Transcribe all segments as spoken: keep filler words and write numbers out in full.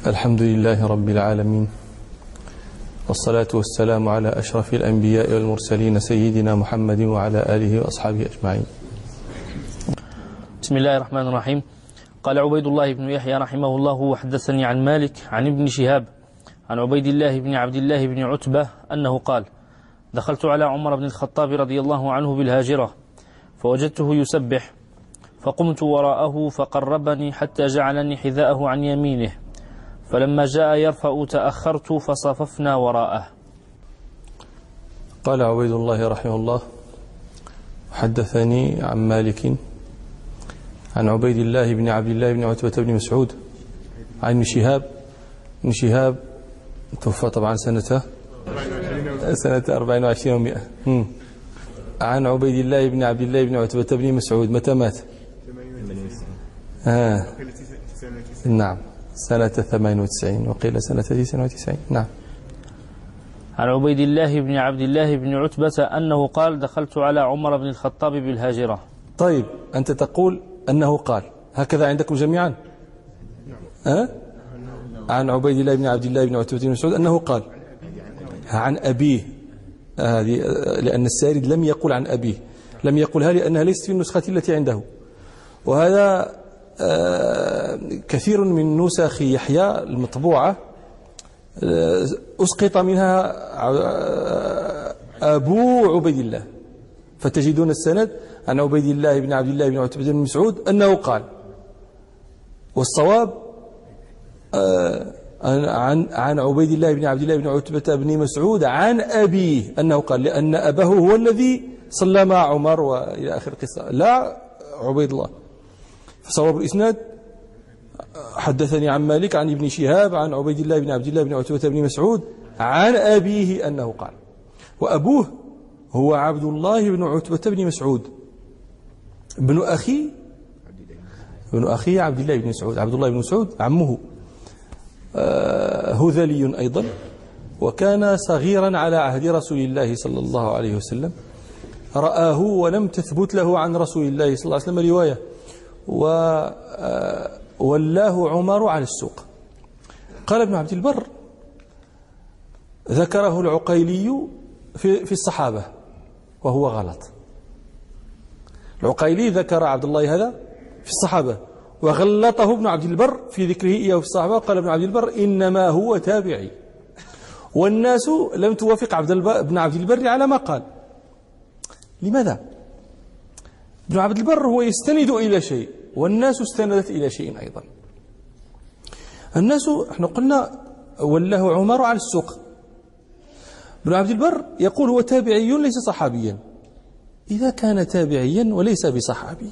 الحمد لله رب العالمين، والصلاة والسلام على أشرف الأنبياء والمرسلين سيدنا محمد وعلى آله وأصحابه أجمعين. بسم الله الرحمن الرحيم. قال عبيد الله بن يحيى رحمه الله: وحدثني عن مالك عن ابن شهاب عن عبيد الله بن عبد الله بن عتبة أنه قال: دخلت على عمر بن الخطاب رضي الله عنه بالهاجرة فوجدته يسبح، فقمت وراءه فقربني حتى جعلني حذاءه عن يمينه، فلما جاء يرفع تأخرت فصففنا وراءه. قال عبيد الله رحمه الله: حدثني عن مالك عن عبيد الله بن عبد الله بن عتبة بن مسعود عن ابن شهاب. ابن شهاب توفى طبعا سنة سنة أربعين وعشرين ومئة. عن عبيد الله بن عبد الله بن عتبة بن مسعود متى مات؟ آه. نعم، سنة ثمانية وتسعين، وقيل سنة تسعة وتسعين. نعم. عن عبيد الله بن عبد الله بن عتبة أنه قال: دخلت على عمر بن الخطاب بالهاجرة. طيب، أنت تقول أنه قال هكذا عندكم جميعا؟ أه؟ عن عبيد الله بن عبد الله بن عتبة بن مسعود أنه قال عن أبيه، هذه لأن السارد لم يقل عن أبيه، لم يقلها لأنها ليست في النسخة التي عنده، وهذا كثير من نسخ يحيى المطبوعة أسقط منها أبو عبيد الله، فتجدون السند عن عبيد الله بن عبد الله بن عتبة بن مسعود أنه قال، والصواب عن عن عبيد الله بن عبد الله بن عتبة بن مسعود عن أبيه أنه قال، لأن أباه هو الذي صلى مع عمر وإلى آخر القصة، لا عبيد الله. فصواب الإسناد: حدثني عن مالك عن ابن شهاب عن عبيد الله بن عبد الله بن عتبة بن مسعود عن أبيه أنه قال، وأبوه هو عبد الله بن عتبة بن مسعود ابن أخي ابن أخي عبد الله بن مسعود. عبد الله بن مسعود عمه هذلي أيضا، وكان صغيرا على عهد رسول الله صلى الله عليه وسلم، رآه ولم تثبت له عن رسول الله صلى الله عليه وسلم رواية، وولاه عمر على السوق. قال ابن عبد البر: ذكره العقيلي في في الصحابة وهو غلط. العقيلي ذكر عبد الله هذا في الصحابة وغلطه ابن عبد البر في ذكره إياه في الصحابة. قال ابن عبد البر: إنما هو تابعي، والناس لم توافق عبد ابن عبد البر على ما قال. لماذا؟ ابن عبد البر هو يستند إلى شيء، والناس استندت إلى شيء أيضا. الناس احنا قلنا ولاه عمر على السوق. ابن عبد البر يقول هو تابعي ليس صحابيا. إذا كان تابعيا وليس بصحابي،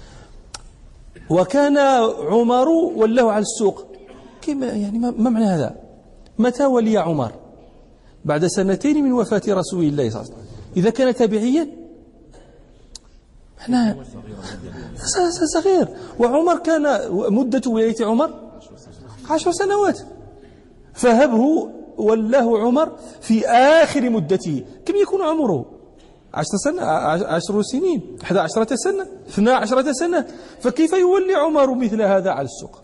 وكان عمر ولاه على السوق، كما يعني ما معنى هذا؟ متى ولي عمر؟ بعد سنتين من وفاة رسول الله صلى الله عليه وسلم. إذا كان تابعيا احنا صغير، وعمر كان مدة ولاية عمر عشر سنوات، فهبه ولاه عمر في آخر مدته. كم يكون عمره؟ عشر سنة، عشر سنين، إحدى عشرة سنة، اثنى عشرة سنة. فكيف يولي عمر مثل هذا على السوق؟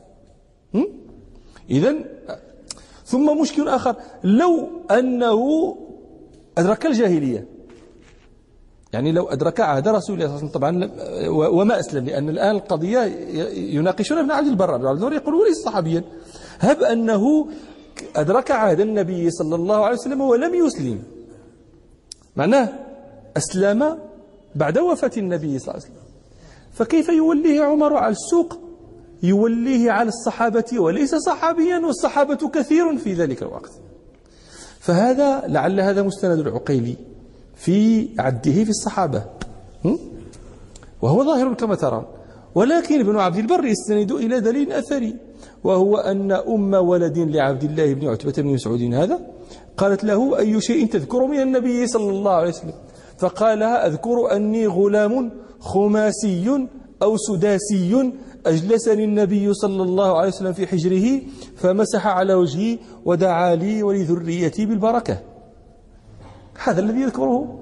إذن ثم مشكل آخر: لو أنه أدرك الجاهلية، يعني لو أدرك عهد رسول الله صلى الله عليه وسلم طبعا وما أسلم، لأن الآن القضية يناقشون ابن عبد البر. ابن عبد البر يقول ليس صحابيا. هب أنه أدرك عهد النبي صلى الله عليه وسلم ولم يسلم، معناه أسلم بعد وفاة النبي صلى الله عليه وسلم، فكيف يوليه عمر على السوق؟ يوليه على الصحابة وليس صحابيا، والصحابة كثير في ذلك الوقت. فهذا لعل هذا مستند العقيلي في عده في الصحابة، وهو ظاهر كما ترون. ولكن ابن عبد البر يستند إلى دليل أثري، وهو أن أم ولد لعبد الله بن عتبة بن مسعود هذا قالت له: أي شيء تذكر من النبي صلى الله عليه وسلم؟ فقال: أذكر أني غلام خماسي أو سداسي أجلسني النبي صلى الله عليه وسلم في حجره فمسح على وجهي ودعا لي ولذريتي بالبركة. هذا الذي يذكره.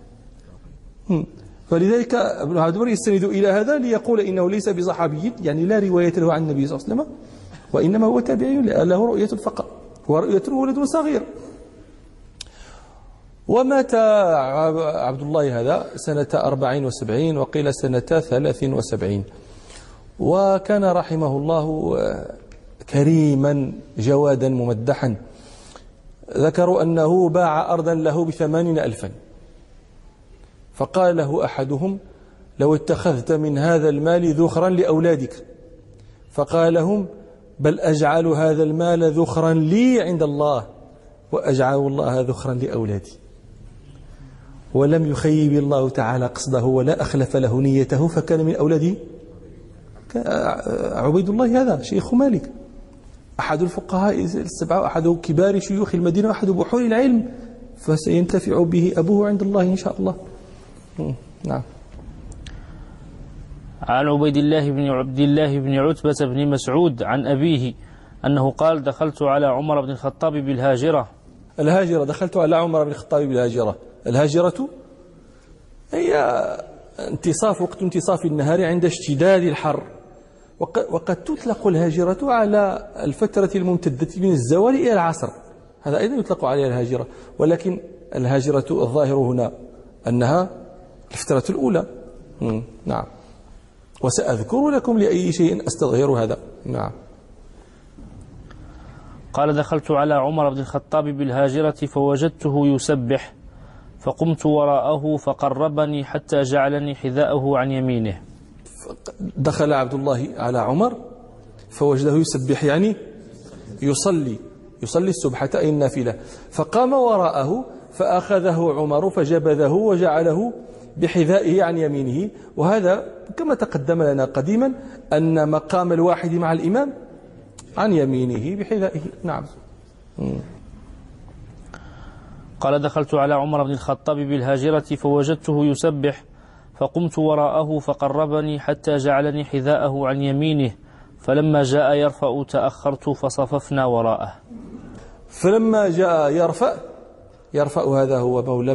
فلذلك ابن عبد البر يستند إلى هذا ليقول إنه ليس بصحابي، يعني لا رواية له عن النبي صلى الله عليه وسلم، وإنما هو تابعي له رؤية فقط، ورؤية ولد صغير. ومات عبد الله هذا سنة أربعين وسبعين وقيل سنة ثلاث وسبعين. وكان رحمه الله كريما جوادا ممدحا. ذكروا أنه باع أرضا له بثمانين ألفا، فقال له أحدهم: لو اتخذت من هذا المال ذخرا لأولادك. فقال لهم: بل أجعل هذا المال ذخرا لي عند الله، وأجعل الله ذخرا لأولادي. ولم يخيب الله تعالى قصده ولا أخلف له نيته، فكان من أولاده عبيد الله هذا شيخ مالك، أحد الفقهاء السبعة، أحد كبار شيوخ المدينة، وأحد بحور العلم، فسينتفع به أبوه عند الله إن شاء الله. نعم. عن عبيد الله بن عبد الله بن عتبة بن مسعود عن أبيه أنه قال: دخلت على عمر بن الخطاب بالهاجرة. الهاجرة، دخلت على عمر بن الخطاب بالهاجرة. الهاجرة هي انتصاف وقت انتصاف النهار عند اشتداد الحر، وقد تطلق الهاجرة على الفترة الممتدة من الزوال إلى العصر، هذا أيضا يطلق عليها الهاجرة، ولكن الهاجرة الظاهر هنا أنها الفترة الأولى. نعم. وسأذكر لكم لأي شيء أستظهر هذا. نعم. قال: دخلت على عمر بن الخطاب بالهاجرة فوجدته يسبح، فقمت وراءه فقربني حتى جعلني حذاءه عن يمينه. دخل عبد الله على عمر فوجده يسبح، يعني يصلي يصلي السبحة أي النافلة، فقام وراءه فأخذه عمر فجبذه وجعله بحذائه عن يمينه. وهذا كما تقدم لنا قديما أن مقام الواحد مع الإمام عن يمينه بحذائه. نعم. قال: دخلت على عمر بن الخطاب بالهاجرة فوجدته يسبح، فقمت وراءه فقربني حتى جعلني حذاءه عن يمينه، فلما جاء يرفع تأخرت فصففنا وراءه. فلما جاء يرفع يرفع هذا هو مولى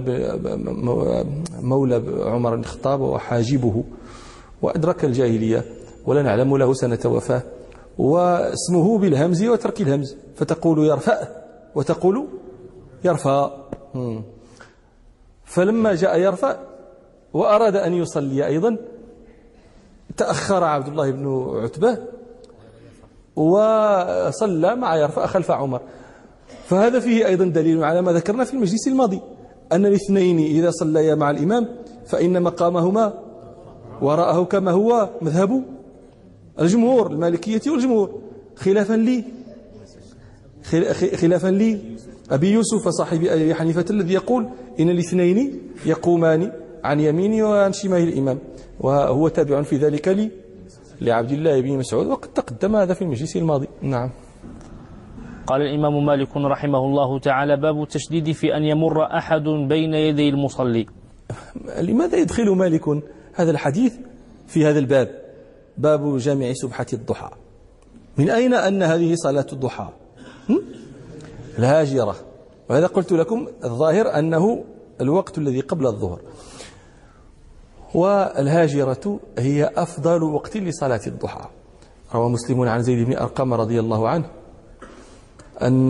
مولى عمر بن الخطاب وحاجبه، وأدرك الجاهلية ولا نعلم له سنة وفاة، واسمه بالهمز وترك الهمز، فتقول يرفع وتقول يرفع. فلما جاء يرفع وأراد أن يصلي أيضا تأخر عبد الله بن عتبة وصلى مع يرفع خلف عمر. فهذا فيه أيضا دليل على ما ذكرنا في المجلس الماضي، أن الاثنين إذا صليا مع الإمام فإن مقامهما وراءه كما هو مذهب الجمهور المالكية والجمهور، خلافا لي خلافا لي أبي يوسف صاحب أبي حنيفة الذي يقول إن الاثنين يقومان عن يمين وعن شمال الإمام، وهو تابع في ذلك لي لعبد الله بن مسعود، وقد تقدم هذا في المجلس الماضي. نعم. قال الإمام مالك رحمه الله تعالى: باب التشديد في أن يمر أحد بين يدي المصلي. لماذا يدخل مالك هذا الحديث في هذا الباب، باب جامع سبحة الضحى؟ من أين أن هذه صلاة الضحى؟ الهاجرة، وهذا قلت لكم الظاهر أنه الوقت الذي قبل الظهر. والهاجرة هي أفضل وقت لصلاة الضحى. روى مسلم عن زيد بن أرقم رضي الله عنه أن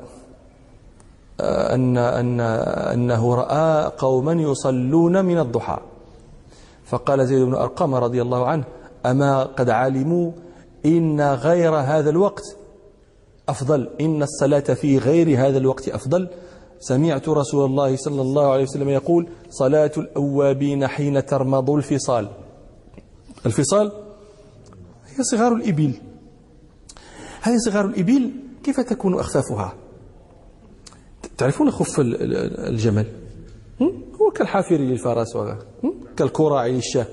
أن أن أنه رأى قوما يصلون من الضحى، فقال زيد بن أرقم رضي الله عنه: أما قد علموا إن غير هذا الوقت أفضل، إن الصلاة في غير هذا الوقت أفضل. سمعت رسول الله صلى الله عليه وسلم يقول: صلاة الأوابين حين ترمض الفصال. الفصال هي صغار الإبل. هذه صغار الإبل كيف تكون أخفافها؟ تعرفون خف الجمل هو كالحافر للفرس كالكراع للشاه.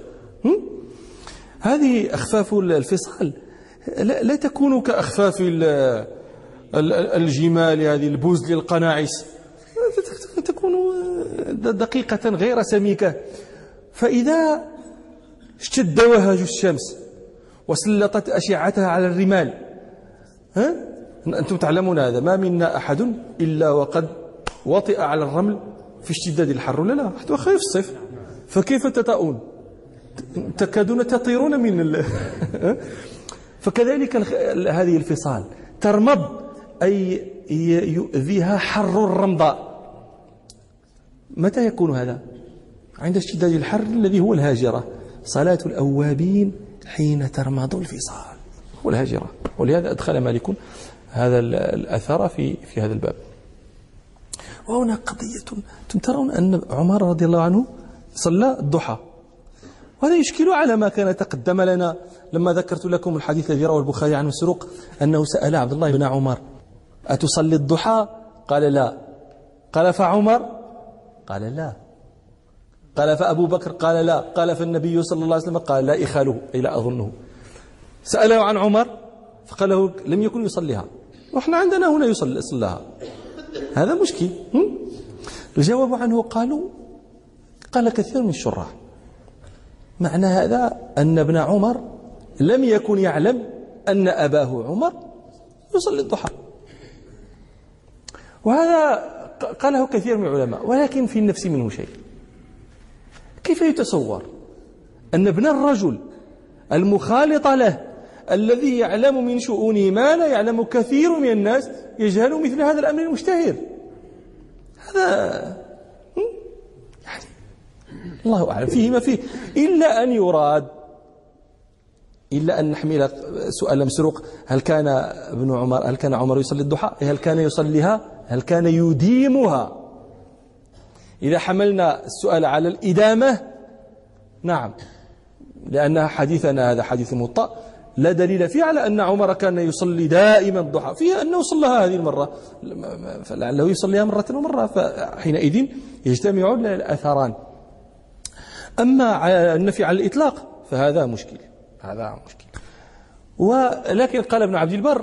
هذه أخفاف الفصال لا تكون كأخفاف الجمال، هذه البوز للقناعس، تكون دقيقة غير سميكة. فإذا اشتد وهج الشمس وسلطت أشعتها على الرمال، ها؟ أنتم تعلمون هذا، ما منا أحد إلا وقد وطئ على الرمل في اشتداد الحر، لا لا حتى خايف الصيف، فكيف تطؤون؟ تكادون تطيرون من ال... فكذلك هذه الفصال ترمض أي يؤذيها حر الرمضاء. متى يكون هذا؟ عند اشتداد الحر الذي هو الهاجرة. صلاة الأوابين حين ترمض الفصال هو الهاجرة، ولهذا أدخل مالك هذا الأثر في في هذا الباب. وهنا قضية، ترون أن عمر رضي الله عنه صلى الضحى، وهذا يشكل على ما كان تقدم لنا لما ذكرت لكم الحديث الذي رواه البخاري عن مسروق أنه سأل عبد الله بن عمر: أتصلي الضحى؟ قال لا. قال فعمر؟ قال لا. قال فأبو بكر؟ قال لا. قال فالنبي صلى الله عليه وسلم؟ قال لا إخاله أي لا أظنه. سأله عن عمر فقال له لم يكن يصليها، وإحنا عندنا هنا يصلي صلاها، هذا مشكل. الجواب عنه قالوا قال كثير من الشراح معنى هذا أن ابن عمر لم يكن يعلم أن أباه عمر يصلي الضحى، وهذا قاله كثير من العلماء، ولكن في النفس منه شيء. كيف يتصور أن ابن الرجل المخالط له الذي يعلم من شؤونه ما لا يعلم كثير من الناس يجهل مثل هذا الأمر المشتهر؟ هذا يعني الله أعلم فيه ما فيه، إلا أن يراد، إلا أن نحمل سؤال مسروق: هل كان ابن عمر هل كان عمر يصلي الضحى؟ هل كان يصليها؟ هل كان يديمها؟ إذا حملنا السؤال على الإدامة نعم، لأن حديثنا هذا حديث موطأ لا دليل فيه على أن عمر كان يصلي دائما الضحى، فيه أنه صلىها هذه المرة فلعله يصليها مرة ومرة، فحينئذ يجتمع الأثران. أما النفي على الإطلاق فهذا مشكل، هذا مشكل. ولكن قال ابن عبد البر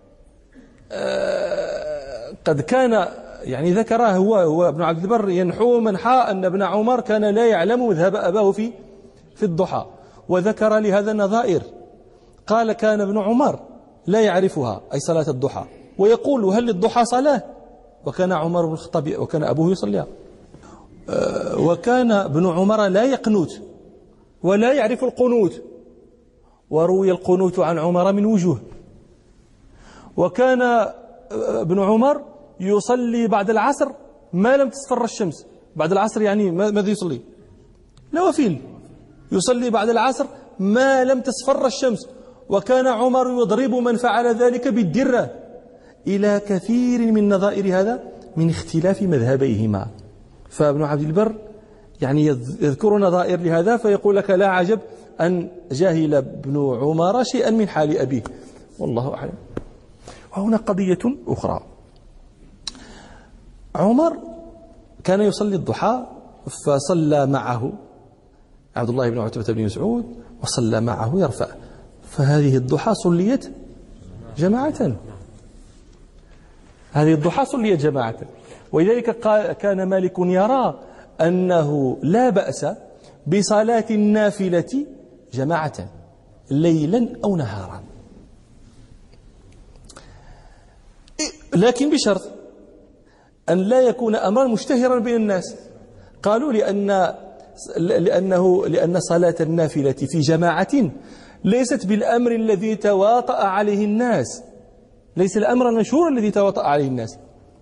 قد كان يعني ذكره هو هو ابن عبد البر ينحو منحى أن ابن عمر كان لا يعلم مذهب أباه في في الضحى، وذكر لهذا نظائر. قال كان ابن عمر لا يعرفها أي صلاة الضحى، ويقول هل للضحى صلاة؟ وكان عمر بن الخطاب وكان أبوه يصليها. وكان ابن عمر لا يقنوت ولا يعرف القنوت، وروي القنوت عن عمر من وجوه. وكان ابن عمر يصلي بعد العصر ما لم تصفر الشمس. بعد العصر يعني ماذا يصلي؟ نوافل. يصلي بعد العصر ما لم تصفر الشمس. وكان عمر يضرب من فعل ذلك بالدرة، إلى كثير من نظائر هذا من اختلاف مذهبيهما. فابن عبد البر يعني يذكر نظائر لهذا، فيقول لك لا عجب أن جاهل ابن عمر شيئا من حال أبيه، والله أعلم. وهنا قضية أخرى: عمر كان يصلي الضحى فصلى معه عبد الله بن عتبة بن مسعود وصلى معه يرفع، فهذه الضحى صليت جماعة، هذه الضحى صليت جماعة. ولذلك كان مالك يرى أنه لا بأس بصلاة النافلة جماعة ليلا أو نهارا، لكن بشرط أن لا يكون أمرا مشتهرا بين الناس. قالوا لأن لأنه لأن صلاة النافلة في جماعة ليست بالأمر الذي تواطأ عليه الناس، ليس الأمر المشهور الذي تواطأ عليه الناس.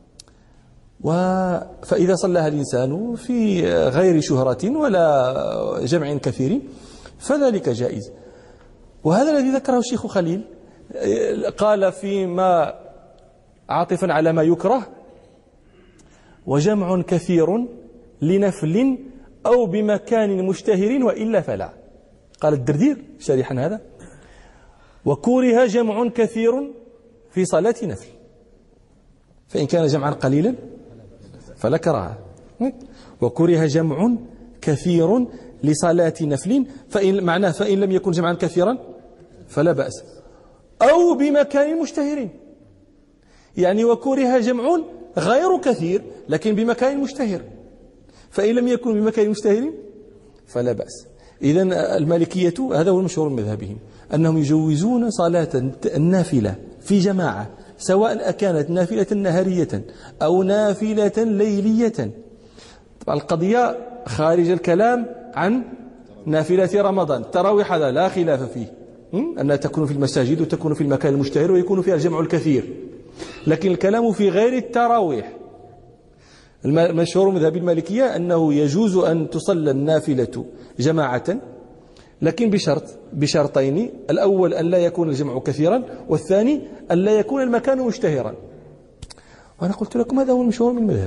فإذا صلىها الإنسان في غير شهرة ولا جمع كثير فذلك جائز. وهذا الذي ذكره الشيخ خليل، قال فيما عاطفا على ما يكره: وجمع كثير لنفل أو بمكان مشتهر وإلا فلا. قال الدردير شارحا هذا: وكره جمع كثير في صلاة نفل، فإن كان جمعا قليلا فلا كراهة. وكره جمع كثير لصلاة نفل، فإن معناه فإن لم يكن جمعا كثيرا فلا بأس، أو بمكان مشتهر، يعني وكره جمع غير كثير لكن بمكان مشتهر، فإن لم يكن بمكان مشتهر فلا بأس. إذن المالكية هذا هو المشهور من مذهبهم، أنهم يجوزون صلاة النافلة في جماعة، سواء كانت نافلة نهارية أو نافلة ليلية. طبعا القضية خارج الكلام عن نافلة رمضان، التراويح هذا لا خلاف فيه، أنها تكون في المساجد وتكون في المكان المشتهر ويكون فيها الجمع الكثير. لكن الكلام في غير التراويح. المشهور مذهب المالكية أنه يجوز أن تصلى النافلة جماعة، لكن بشرط بشرطين: الأول أن لا يكون الجمع كثيرا، والثاني أن لا يكون المكان مشتهرا. وأنا قلت لكم هذا هو المشهور من المذهب،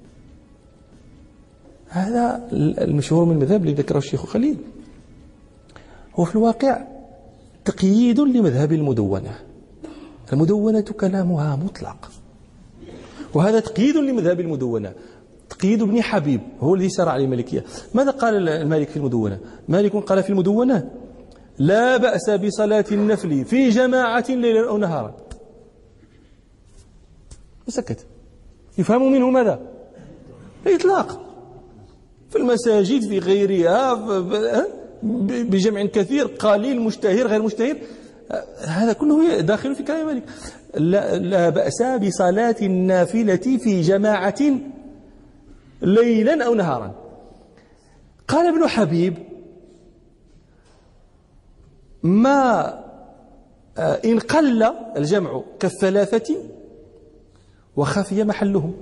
هذا المشهور من المذهب الذي ذكره الشيخ خليل هو في الواقع تقييد لمذهب المدونة. المدونة كلامها مطلق، وهذا تقييد لمذهب المدونة. تقييد ابن حبيب هو الذي سار عليه المالكية. ماذا قال المالك في المدونة؟ مالك قال في المدونة: لا بأس بصلاة النفل في جماعة ليلا أو نهارا. وسكت. يفهم منه ماذا؟ الإطلاق في المساجد في غيرها بجمع كثير، قليل، مشتهر، غير مشتهر، هذا كله داخل في كلام مالك. لا, لا بأس بصلاة النافلة في جماعة ليلا أو نهارا. قال ابن حبيب: ما إن قل الجمع كالثلاثة وخفي محلهم.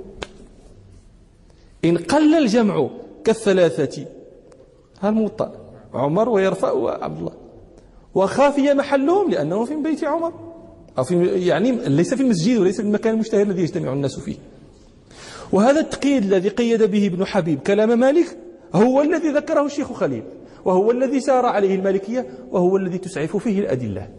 إن قل الجمع كالثلاثة، هذا الموطأ عمر ويرفع وعبد الله، وخافي محلهم لأنه في بيت عمر، أو في يعني ليس في المسجد وليس في المكان المشتهر الذي يجتمع الناس فيه. وهذا التقييد الذي قيد به ابن حبيب كلام مالك هو الذي ذكره الشيخ خليل، وهو الذي سار عليه المالكية، وهو الذي تسعف فيه الأدلة.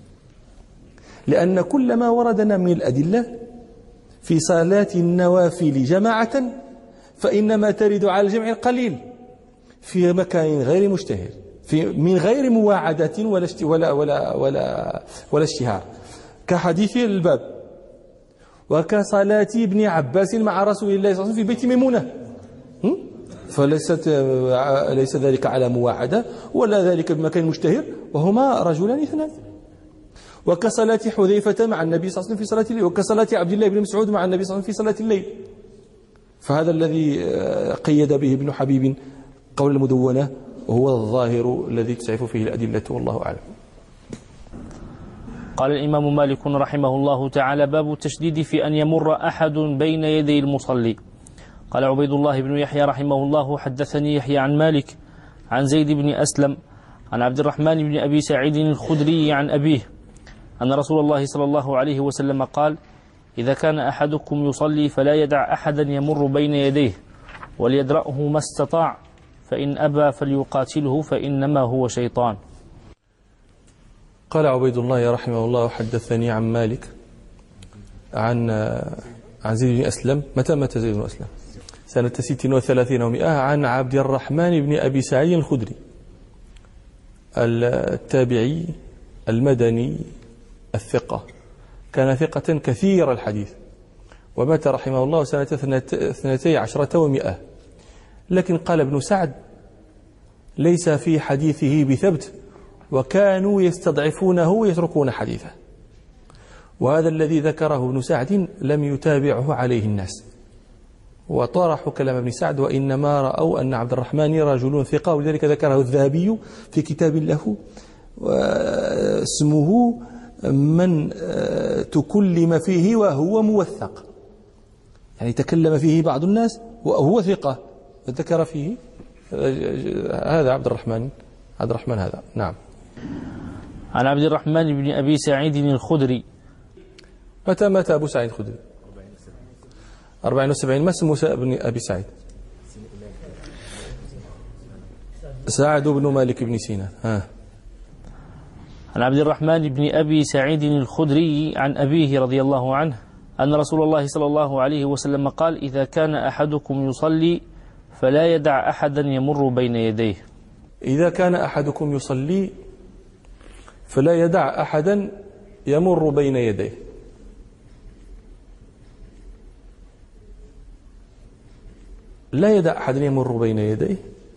لأن كل ما وردنا من الأدلة في صلاة النوافل جماعة فإنما ترد على الجمع القليل في مكان غير مشتهر، في من غير مواعدة ولا ولا ولا ولا, ولا اشتهار، كحديث الباب وكصلاة ابن عباس مع رسول الله صلى الله عليه وسلم في بيت ميمونة. فليست ليس ذلك على مواعدة ولا ذلك بمكان مشتهر، وهما رجلان اثنان. وكصلاة حذيفة مع النبي صلى الله عليه وسلم في صلاة الليل، وكصلاة عبد الله بن مسعود مع النبي صلى الله عليه وسلم في صلاة الليل. فهذا الذي قيد به ابن حبيب قول المدونة، وهو الظاهر الذي تسعف فيه الأدلة، والله أعلم. قال الإمام مالك رحمه الله تعالى: باب التشديد في أن يمر أحد بين يدي المصلي. قال عبيد الله بن يحيى رحمه الله: حدثني يحيى عن مالك عن زيد بن أسلم عن عبد الرحمن بن أبي سعيد الخدري عن أبيه أن رسول الله صلى الله عليه وسلم قال: إذا كان أحدكم يصلي فلا يدع أحدا يمر بين يديه وليدرأه ما استطاع، فإن أبى فليقاتله فإنما هو شيطان. قال عبيد الله رحمه الله: حدثني عن مالك عن عن زيد بن أسلم. متى مات زيد بن أسلم؟ سنة ست وثلاثين ومئة. عن عبد الرحمن بن أبي سعيد الخدري التابعي المدني الثقة، كان ثقة كثير الحديث، ومات رحمه الله سنة اثنتي عشرة ومئة. لكن قال ابن سعد: ليس في حديثه بثبت، وكانوا يستضعفونه ويتركون حديثه. وهذا الذي ذكره ابن سعد لم يتابعه عليه الناس، وطرحوا كلام ابن سعد، وإنما رأوا أن عبد الرحمن رجل ثقة، ولذلك ذكره الذهبي في كتاب له اسمه من تكلم فيه وهو موثق، يعني تكلم فيه بعض الناس وهو ثقة، ذكر فيه هذا عبد الرحمن عبد الرحمن هذا. نعم. عن عبد الرحمن بن أبي سعيد الخدري. متى مات أبو سعيد الخدري؟ أربعين وسبعين. ما اسمه ابن أبي سعيد؟ سعد بن مالك بن سينان. ها. عن عبد الرحمن بن أبي سعيد الخدري عن أبيه رضي الله عنه أن رسول الله صلى الله عليه وسلم قال: إذا كان أحدكم يصلي فلا يدع أحدا يمر بين يديه. إذا كان أحدكم يصلي فلا يدع أحدا يمر بين يديه. لا يدع أحدا يمر بين يديه.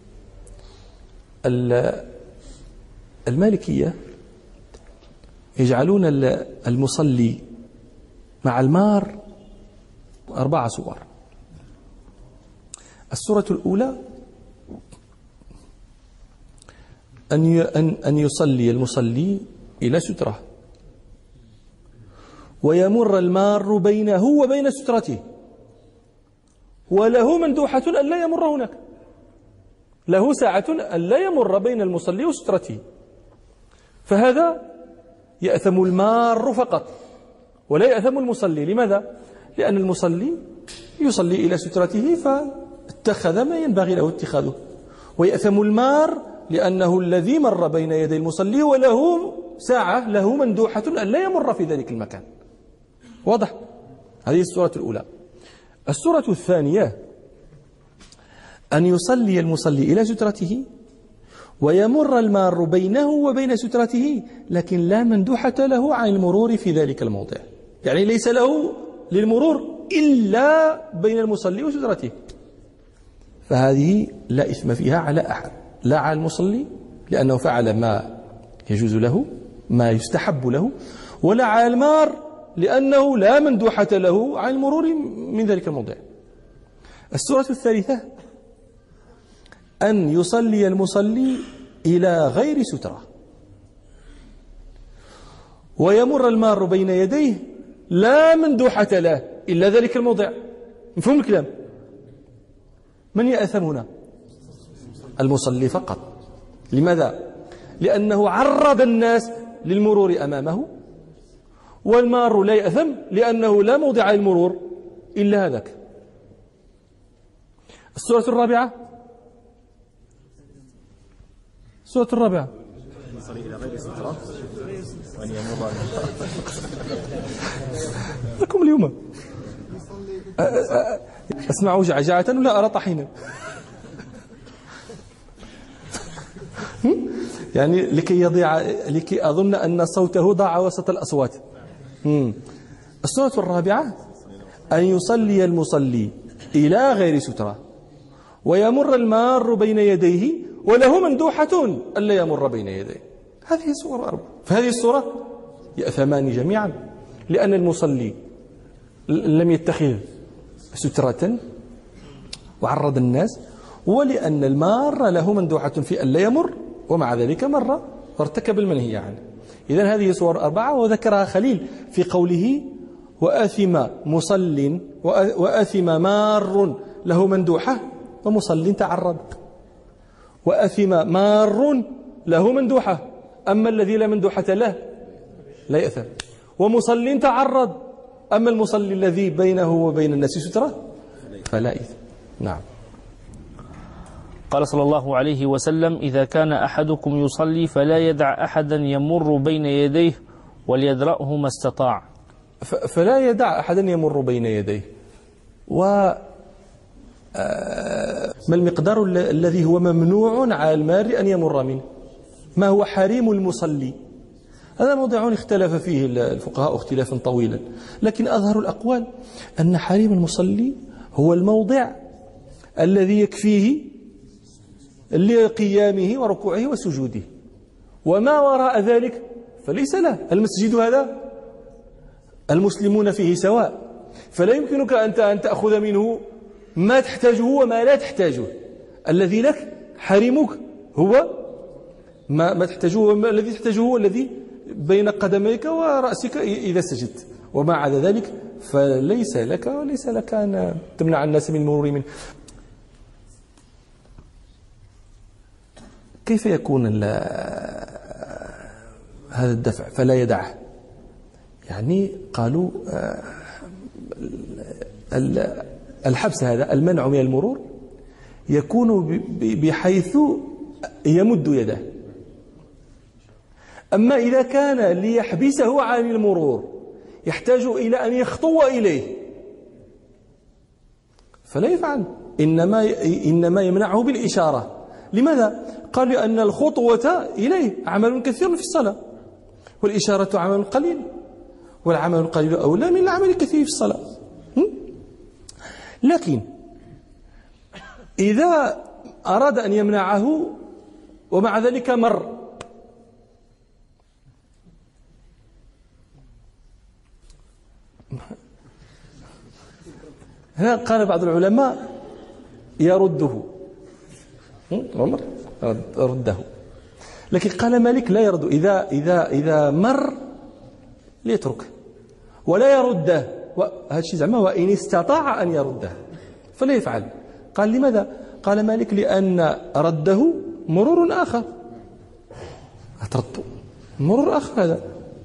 المالكية يجعلون المصلي مع المار أربع صور. الصورة الأولى أن أن يصلي المصلي إلى سترة، ويمر المار بينه وبين سترته، وله مندوحة أن لا يمر هناك، له ساعة أن لا يمر بين المصلي وسترته، فهذا يأثم المار فقط ولا يأثم المصلي. لماذا؟ لأن المصلي يصلي إلى سترته فاتخذ ما ينبغي له اتخاذه، ويأثم المار لأنه الذي مر بين يدي المصلي وله ساعة، له مندوحة أن لا يمر في ذلك المكان. واضح؟ هذه الصورة الأولى. الصورة الثانية أن يصلي المصلي إلى سترته ويمر المار بينه وبين سترته، لكن لا مندوحة له عن المرور في ذلك الموضع، يعني ليس له للمرور إلا بين المصلي وسترته، فهذه لا إثم فيها على أحد، لا على المصلي لأنه فعل ما يجوز له ما يستحب له، ولا على المار لأنه لا مندوحة له عن المرور من ذلك الموضع. السورة الثالثة أن يصلي المصلي إلى غير سترة ويمر المار بين يديه لا مندوحة له إلا ذلك الموضع. مفهوم الكلام؟ من يأثم هنا؟ المصلي فقط. لماذا؟ لأنه عرض الناس للمرور أمامه، والمار لا يأثم لأنه لا موضع للمرور إلا هذاك. السورة الرابعة السورة الرابعة لكم اليوم أسمع جعجعة ولا أرى طحينا يعني لكي يضيع لكي أظن أن صوته ضاع وسط الأصوات. السورة الرابعة أن يصلي المصلي إلى غير سترة ويمر المار بين يديه وله مندوحة ألا يمر بين يديه. هذه الصورة أربعة. فهذه الصورة يأثمان جميعا، لأن المصلي لم يتخذ سترة وعرض الناس، ولأن المار له مندوحة في ألا يمر ومع ذلك مر وارتكب المنهي عنه. إذن هذه صور أربعة، وذكرها خليل في قوله وآثم مصل وآثم مار له مندوحة ومصل تعرض. وآثم مار له مندوحة، أما الذي لا مندوحة له لا يأثم، ومصل تعرض، أما المصلي الذي بينه وبين الناس سترة فلا إثم. نعم. قال صلى الله عليه وسلم: إذا كان أحدكم يصلي فلا يدع أحدا يمر بين يديه وليدرأه ما استطاع. فلا يدع أحدا يمر بين يديه. و ما المقدار الذي هو ممنوع على المار أن يمر منه؟ ما هو حريم المصلي؟ هذا موضوع اختلف فيه الفقهاء اختلافا طويلا، لكن أظهر الأقوال أن حريم المصلي هو الموضع الذي يكفيه لقيامه وركوعه وسجوده، وما وراء ذلك فليس له. المسجد هذا المسلمون فيه سواء، فلا يمكنك أن تأخذ منه ما تحتاجه وما لا تحتاجه. الذي لك حريمك هو ما, ما تحتاجه، وما الذي تحتاجه هو الذي بين قدميك ورأسك إذا سجدت، وما عدا ذلك فليس لك وليس لك أن تمنع الناس من المرور منه. كيف يكون هذا الدفع فلا يدعه؟ يعني قالوا الحبس هذا المنع من المرور يكون بحيث يمد يده، أما إذا كان ليحبسه عن المرور يحتاج إلى أن يخطو إليه فلا يفعل، إنما إنما يمنعه بالإشارة. لماذا؟ قال لأن الخطوة إليه عمل كثير في الصلاة، والإشارة عمل قليل، والعمل القليل أولى من العمل الكثير في الصلاة. لكن إذا أراد أن يمنعه ومع ذلك مر، هنا قال بعض العلماء يرده، عمر رده، لكن قال مالك لا يرد، إذا إذا إذا مر ليترك ولا يرده، وهذا الشيء زعما وإن استطاع أن يرده فلا يفعل. قال لماذا؟ قال مالك لأن رده مرور آخر، أترد مرور آخر هذا.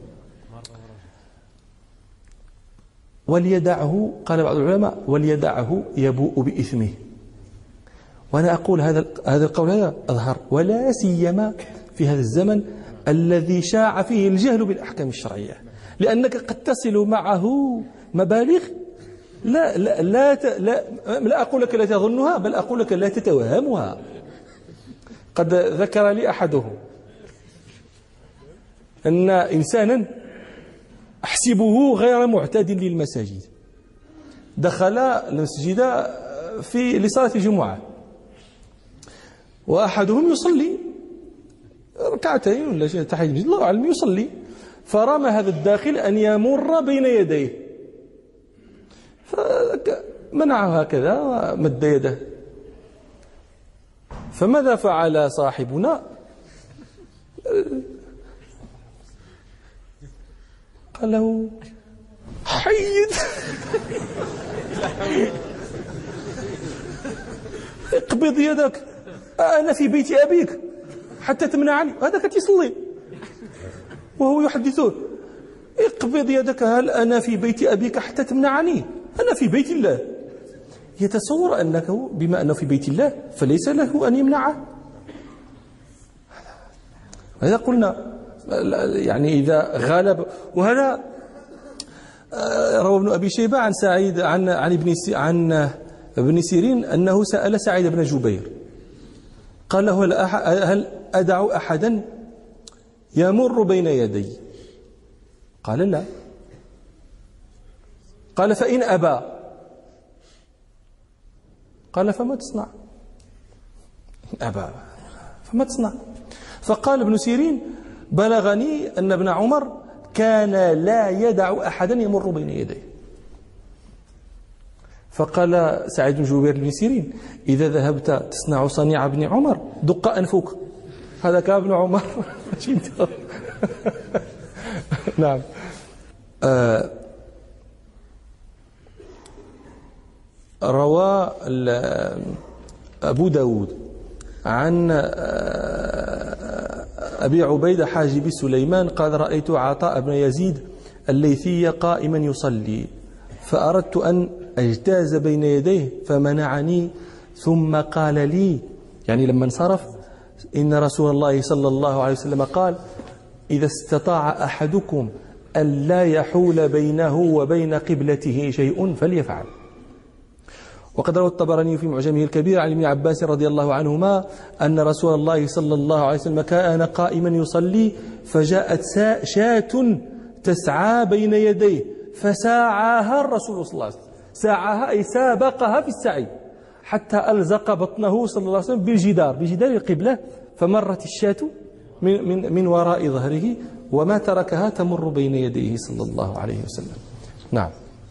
وليدعه، قال بعض العلماء وليدعه يبوء بإثمه. وأنا أقول هذا هذا القول هذا أظهر، ولا سيما في هذا الزمن الذي شاع فيه الجهل بالأحكام الشرعية، لأنك قد تصل معه مبالغ لا لا لا لا, لا أقول لك لا تظنها، بل أقول لك لا تتوهمها. قد ذكر لي أحدهم أن إنسانا أحسبه غير معتاد للمساجد دخل المسجد في لصلاة الجمعة، وأحدهم يصلي ركعتين ولا شيء تحية المسجد الله أعلم يصلي، فرمى هذا الداخل أن يمر بين يديه، فمنعه هكذا ومد يده. فماذا فعل صاحبنا؟ قال له حيد اقبض يدك، أنا في بيت أبيك حتى تمنعني. هذا كان يصلي وهو يحدثه اقبض يدك، هل أنا في بيت أبيك حتى تمنعني؟ أنا في بيت الله. يتصور أنه بما أنه في بيت الله فليس له أن يمنعه. هذا قلنا يعني إذا غلب. وهذا روى ابن أبي شيبة عن سعيد عن عن ابن عن ابن سيرين أنه سأل سعيد بن جبير قال له هل أدع أحدا يمر بين يدي؟ قال لا. قال فإن أبى؟ قال فما تصنع؟ أبى فما تصنع؟ فقال ابن سيرين بلغني أن ابن عمر كان لا يدع أحدا يمر بين يديه. فقال سعيد بن جبير بن سيرين إذا ذهبت تصنع صنيع ابن عمر دق أنفك، هذا كان ابن عمر. نعم. آه روى أبو داود عن أبي عبيدة حاجب سليمان قال رأيت عطاء بن يزيد الليثي قائما يصلي فأردت أن أجتاز بين يديه فمنعني، ثم قال لي يعني لما انصرف إن رسول الله صلى الله عليه وسلم قال إذا استطاع أحدكم أن لا يحول بينه وبين قبلته شيء فليفعل. وقد روى الطبراني في معجمه الكبير عن ابن عباس رضي الله عنهما أن رسول الله صلى الله عليه وسلم كان قائما يصلي فجاءت شاة تسعى بين يديه فساعاها الرسول صلى الله عليه وسلم، ساعاها أي سابقها في السعي حتى ألزق بطنه صلى الله عليه وسلم بالجدار بجدار القبلة، فمرت الشاة من, من, من وراء ظهره وما تركها تمر بين يديه صلى الله عليه وسلم. نعم.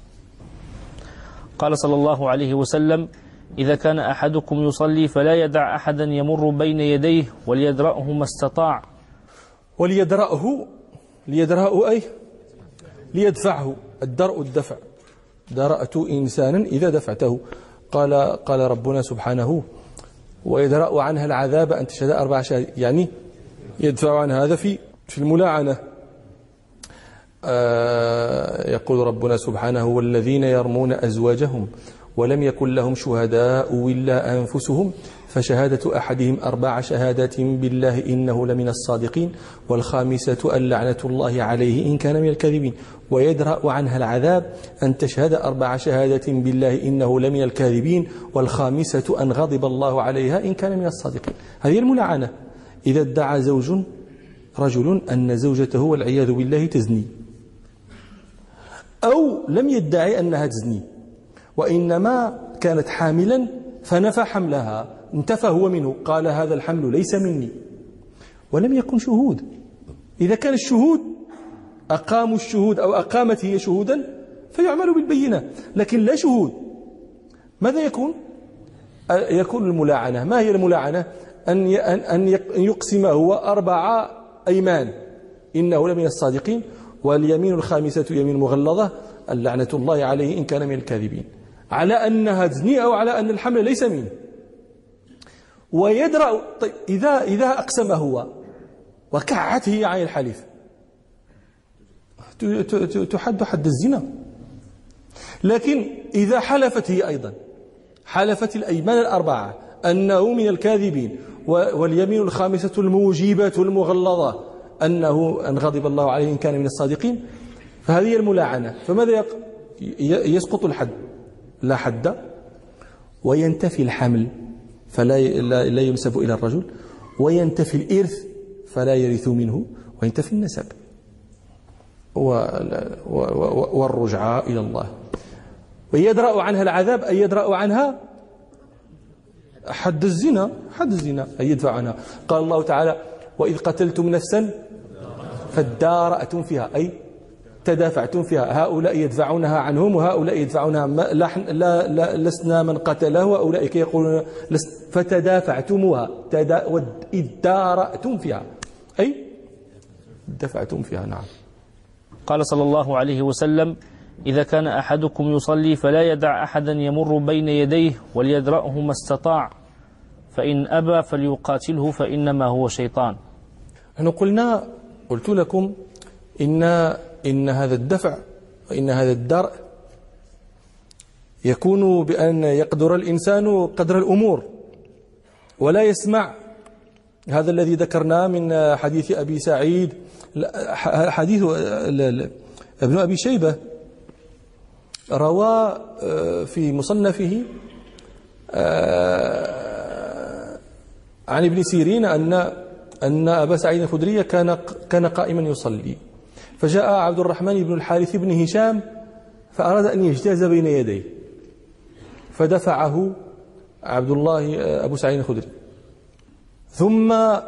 قال صلى الله عليه وسلم إذا كان أحدكم يصلي فلا يدع أحدا يمر بين يديه وليدرأه ما استطاع. وليدرأه ليدرأه أي ليدفعه، الدرء الدفع، درأت إنسانا إذا دفعته. قال قال ربنا سبحانه ويدرأ عنها العذاب أن تشهد أربع شهادات، يعني يدفع عن هذا في في الملاعنة. آه يقول ربنا سبحانه والذين يرمون أزواجهم ولم يكن لهم شهداء إلا أنفسهم فشهادة أحدهم أربع شهادات بالله إنه لمن الصادقين والخامسة أن لعنة الله عليه إن كان من الكاذبين ويدرأ عنها العذاب أن تشهد أربع شهادات بالله إنه لمن الكاذبين والخامسة أن غضب الله عليها إن كان من الصادقين. هذه الملاعنة. إذا ادعى زوج رجل أن زوجته والعياذ بالله تزني، أو لم يدعي أنها تزني وإنما كانت حاملا فنفى حملها، انتفى هو منه، قال هذا الحمل ليس مني، ولم يكن شهود. إذا كان الشهود أقاموا الشهود أو أقامت هي شهودا فيعمل بالبينة، لكن لا شهود. ماذا يكون؟ يكون الملاعنة. ما هي الملاعنة؟ أن أن يقسم هو أربع أيمان إنه لمن الصادقين واليمين الخامسة يمين مغلظة اللعنة الله عليه إن كان من الكاذبين، على أنها تزني أو على أن الحمل ليس منه. ويدرأ طيب إذا إذا أقسم هو وكعت هي عين الحليف تحد حد الزنا. لكن إذا حلفت هي أيضا، حلفت الأيمان الأربعة أنه من الكاذبين واليمين الخامسة الموجبة المغلظة أنه أن غضب الله عليه إن كان من الصادقين، فهذه الملاعنة. فماذا يسقط الحد؟ لا حد، وينتفي الحمل فلا لا ينسب إلى الرجل، وينتفي الإرث فلا يرث منه، وينتفي النسب والرجعة إلى الله. ويدرأ عنها العذاب أي يدرأ عنها حد الزنا، حد الزنا أي يدفع عنها. قال الله تعالى وإذ قتلتم نفسا فادارأتم فيها أي تدافعتم فيها، هؤلاء يدفعونها عنهم وهؤلاء يدفعونها، لا, لا, لا لسنا من قتله وأولئك يقولون فتدافعتموها ادارأتم فيها أي دفعتم فيها. نعم. قال صلى الله عليه وسلم إذا كان أحدكم يصلي فلا يدع أحدا يمر بين يديه وليدرأه ما استطاع، فإن أبى فليقاتله فإنما هو شيطان. نحن قلنا قلت لكم إن إن هذا الدفع وإن هذا الدرء يكون بأن يقدر الإنسان قدر الأمور ولا يسمع هذا الذي ذكرناه من حديث أبي سعيد، حديث ابن أبي شيبة روى في مصنفه عن ابن سيرين أن أن أبا سعيد الخدري كان كان قائما يصلي، فجاء عبد الرحمن بن الحارث بن هشام فأراد أن يجتاز بين يديه، فدفعه عبد الله أبو سعيد الخدري، ثم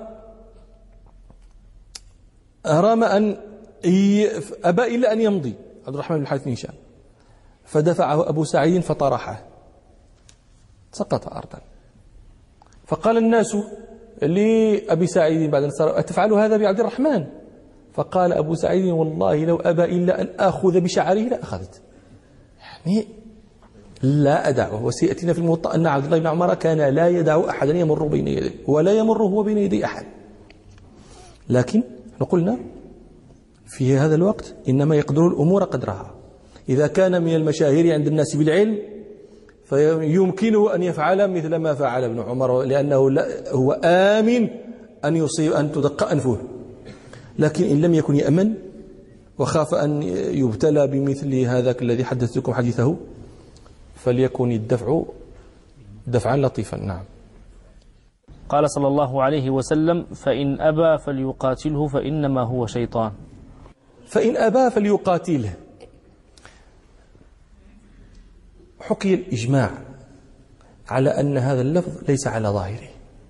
أرام أن أبى إلا أن يمضي عبد الرحمن بن الحارث بن هشام، فدفعه أبو سعيد فطرحه سقط أرضا. فقال الناس لأبي سعيد بعد أن صار أتفعل هذا بعبد الرحمن؟ فقال أبو سعيد والله لو أبى إلا أن أخذ بشعره لأخذت، يعني لا أدعه. وسيأتينا في الموطأ أن عبد الله بن عمر كان لا يدع أحدا يمر بين يديه ولا يمر هو بين يدي أحد. لكن قلنا في هذا الوقت إنما يقدر الأمور قدرها. إذا كان من المشاهير عند الناس بالعلم فيمكنه أن يفعل مثل ما فعل ابن عمر، لأنه لا هو آمن أن يصيب أن تدق أنفه. لكن إن لم يكن يأمن وخاف أن يبتلى بمثل هذاك الذي حدثتكم حديثه فليكن الدفع دفعا لطيفا. نعم. قال صلى الله عليه وسلم فإن أبى فليقاتله فإنما هو شيطان. فإن أبى فليقاتله، حكي الإجماع على أن هذا اللفظ ليس على ظاهره،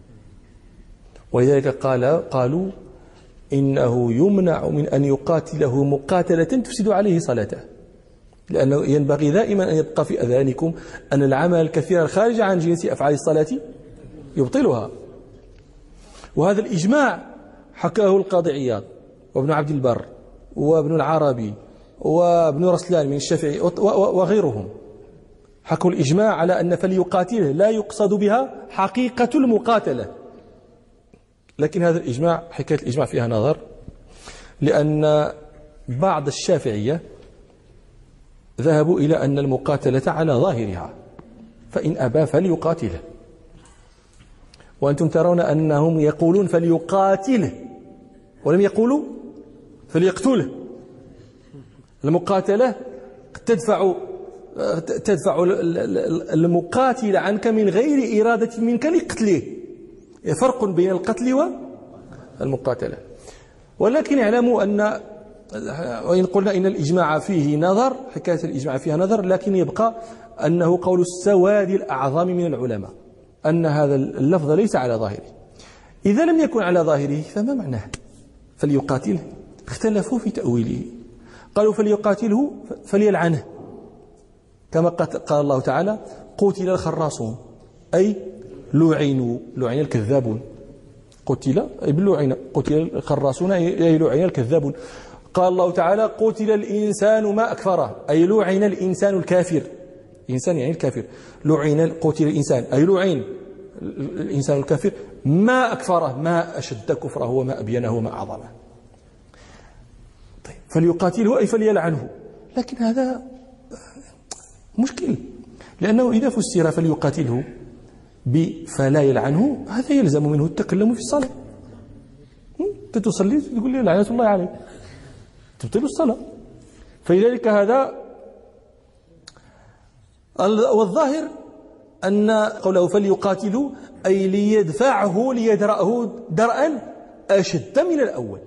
ولذلك قال قالوا إنه يمنع من أن يقاتله مقاتلة تفسد عليه صلاته، لأنه ينبغي دائما أن يبقى في أذهانكم أن العمل الكثير الخارج عن جنس أفعال الصلاة يبطلها. وهذا الإجماع حكاه القاضي عياض وابن عبد البر وابن العربي وابن رسلان من الشافعي وغيرهم، حكوا الإجماع على أن فليقاتله لا يقصد بها حقيقة المقاتلة. لكن هذا الإجماع حكاية الإجماع فيها نظر، لأن بعض الشافعية ذهبوا إلى أن المقاتلة على ظاهرها، فإن أبى فليقاتله، وأنتم ترون أنهم يقولون فليقاتله ولم يقولوا فليقتله. المقاتلة تدفع تدفع المقاتل عنك من غير إرادة منك لقتله، فرق بين القتل والمقاتلة. ولكن اعلموا أن وإن قلنا إن الإجماع فيه نظر، حكاية الإجماع فيها نظر، لكن يبقى أنه قول السواد الأعظم من العلماء أن هذا اللفظ ليس على ظاهره. إذا لم يكن على ظاهره فما معناه فليقاتله؟ اختلفوا في تأويله، قالوا فليقاتله فليلعنه، كما قال الله تعالى قتل الخراصون أي لعنوا، لعن الكذابون، قتل ابن لعين، قتل الخراصون أي لعين الكذابون. قال الله تعالى قتل الإنسان ما أكفره، أي لعن الإنسان الكافر، إنسان يعني الكافر، لعن قتل الإنسان أي لعين الإنسان الكافر ما أكفره، ما أشد كفره وما أبينه وما أعظمه. طيب فليقاتله أي فليلعنه، لكن هذا مشكل، لأنه إذا فسر فليقاتله فلا يلعنه هذا يلزم منه التكلم في الصلاة. أنت تصلي تقول لي لعنة الله عليك، تبطل الصلاة. فلذلك هذا والظاهر أن قوله فليقاتلوا أي ليدفعه ليدرأه درءا أشد من الأول.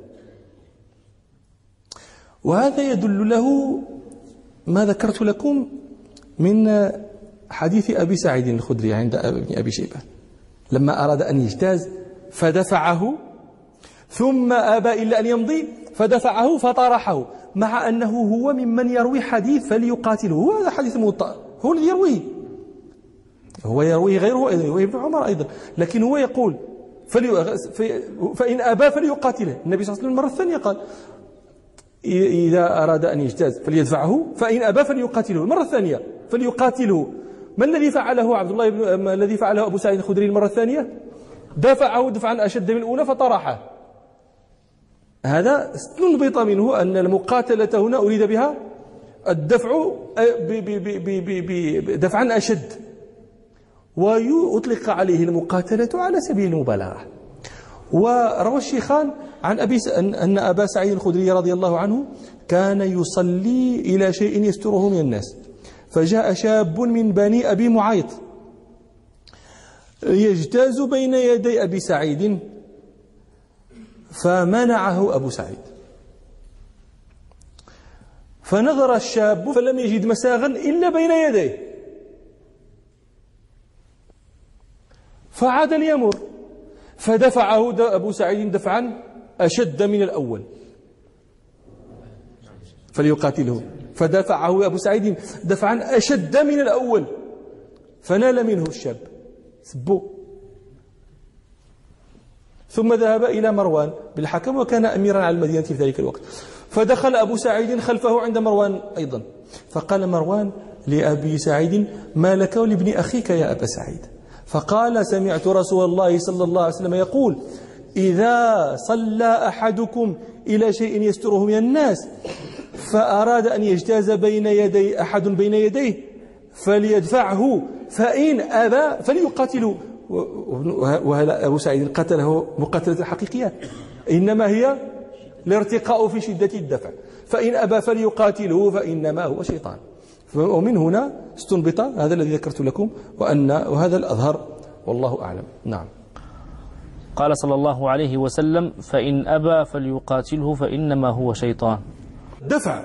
وهذا يدل له ما ذكرت لكم من حديث أبي سعيد الخدري عند ابن أبي شيبة لما أراد أن يجتاز فدفعه ثم أبى إلا أن يمضي فدفعه فطرحه، مع أنه هو ممن يروي حديث فليقاتله، هو هذا حديث موطأ هو الذي يرويه، هو يرويه غيره أيضا، يرويه ابن عمر أيضا، لكن هو يقول فلي... فإن أبى فليقاتله. النبي صلى الله عليه وسلم المرة الثانية قال إذا أراد أن يجتاز فليدفعه، فإن أبى فليقاتله. المرة الثانية فليقاتله. ما الذي فعله عبد الله بن ما الذي فعله أبو سعيد الخدري المرة الثانية؟ دفعه دفعا أشد من الأولى فطرحه. هذا استنبط منه أن المقاتلة هنا أريد بها الدفع بدفعا أشد، ويطلق عليه المقاتلة على سبيل المبالغة. وروى الشيخان عن أبي أن أبا سعيد الخدري رضي الله عنه كان يصلي إلى شيء يستره من الناس، فجاء شاب من بني أبي معيط يجتاز بين يدي أبي سعيد فمنعه أبو سعيد، فنظر الشاب فلم يجد مساغا إلا بين يديه فعاد ليمر، فدفعه أبو سعيد دفعا أشد من الأول فليقاتله، فدفعه أبو سعيد دفعا أشد من الأول فنال منه الشاب سبوه. ثم ذهب إلى مروان بالحكم وكان أميرا على المدينة في ذلك الوقت، فدخل أبو سعيد خلفه عند مروان أيضا، فقال مروان لأبي سعيد ما لك ولابن أخيك يا أبا سعيد؟ فقال سمعت رسول الله صلى الله عليه وسلم يقول إذا صلى أحدكم إلى شيء يستره من الناس فأراد أن يجتاز بين يدي أحد بين يديه فليدفعه، فإن أبى فليقاتله. وهذا أبو سعيد قتله مقاتلة حقيقية، إنما هي الارتقاء في شدة الدفع، فإن أبى فليقاتله فإنما هو شيطان. ومن هنا استنبط هذا الذي ذكرت لكم، وأن وهذا الأظهر والله أعلم. نعم. قال صلى الله عليه وسلم فإن أبى فليقاتله فإنما هو شيطان. دفع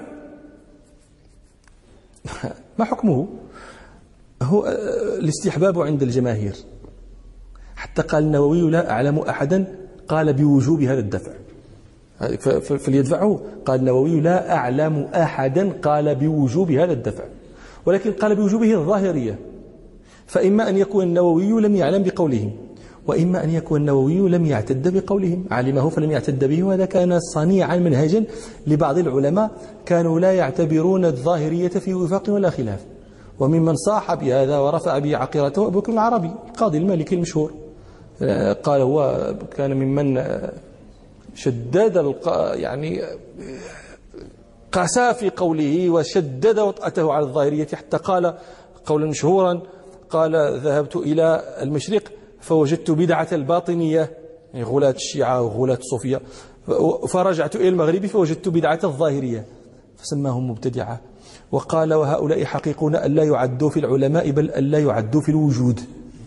ما حكمه؟ هو الاستحباب عند الجماهير، حتى قال النووي لا أعلم أحدا قال بوجوب هذا الدفع فليدفعه. قال النووي لا أعلم أحدا قال بوجوب هذا الدفع، ولكن قال بوجوبه الظاهرية، فإما أن يكون النووي لم يعلم بقولهم، وإما أن يكون النووي لم يعتد بقولهم، علمه فلم يعتد به، وهذا كان صنيعا منهجا لبعض العلماء كانوا لا يعتبرون الظاهرية في وفاق ولا خلاف. وممن صاح بهذا ورفع به عقيرته أبو بكر العربي القاضي المالكي المشهور، قال هو كان ممن شدد يعني قسى في قوله وشدد وطأته على الظاهرية، حتى قال قولا مشهورا قال ذهبت إلى المشرق فوجدت بدعة الباطنية يعني غلاة الشيعة وغلاة الصوفية، فرجعت إلى المغرب فوجدت بدعة الظاهرية فسماهم مبتدعة، وقال وهؤلاء حقيقون أن لا يعدوا في العلماء بل أن لا يعدوا في الوجود.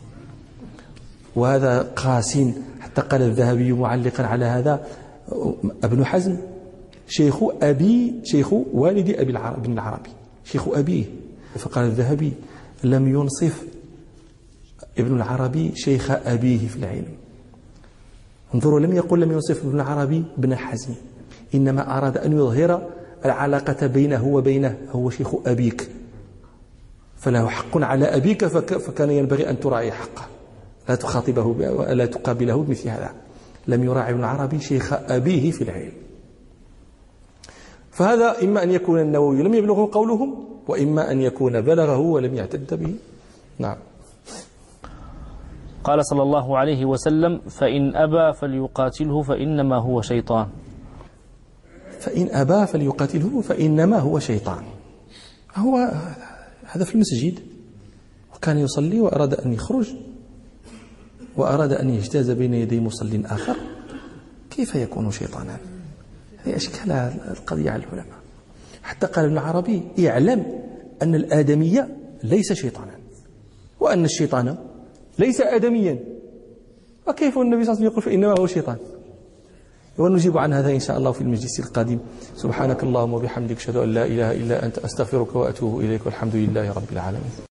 وهذا قاسين، حتى قال الذهبي معلقا على هذا ابن حزم شيخ أبي شيخ والد أبي ابن العربي شيخ أبيه، فقال الذهبي لم ينصف ابن العربي شيخ أبيه في العلم. انظروا، لم يقل لم ينصف ابن العربي ابن حزم، إنما أراد أن يظهر العلاقة بينه وبينه، هو شيخ أبيك فله حق على أبيك، فكان ينبغي أن تراعي حقه، لا تخاطبه ولا تقابله بمثل هذا. لم يراعي ابن العربي شيخ أبيه في العلم. فهذا إما أن يكون النووي لم يبلغه قولهم، وإما أن يكون بلغه ولم يعتد به. نعم. قال صلى الله عليه وسلم: فإن أبى فليقاتله فإنما هو شيطان. فإن أبى فليقاتله فإنما هو شيطان. هو هذا في المسجد وكان يصلي وأراد أن يخرج وأراد أن يجتاز بين يدي مصل آخر، كيف يكون شيطانا؟ هذه أشكال القضية على العلماء. حتى قال ابن العربي: اعلم أن الآدمية ليس شيطانا، وأن الشيطان ليس آدميا، وكيف النبي صلى الله عليه وسلم يقول فإنما هو شيطان؟ ونجيب عن هذا إن شاء الله في المجلس القادم. سبحانك اللهم وبحمدك، أشهد أن لا إله إلا أنت، أستغفرك وأتوب إليك، والحمد لله رب العالمين.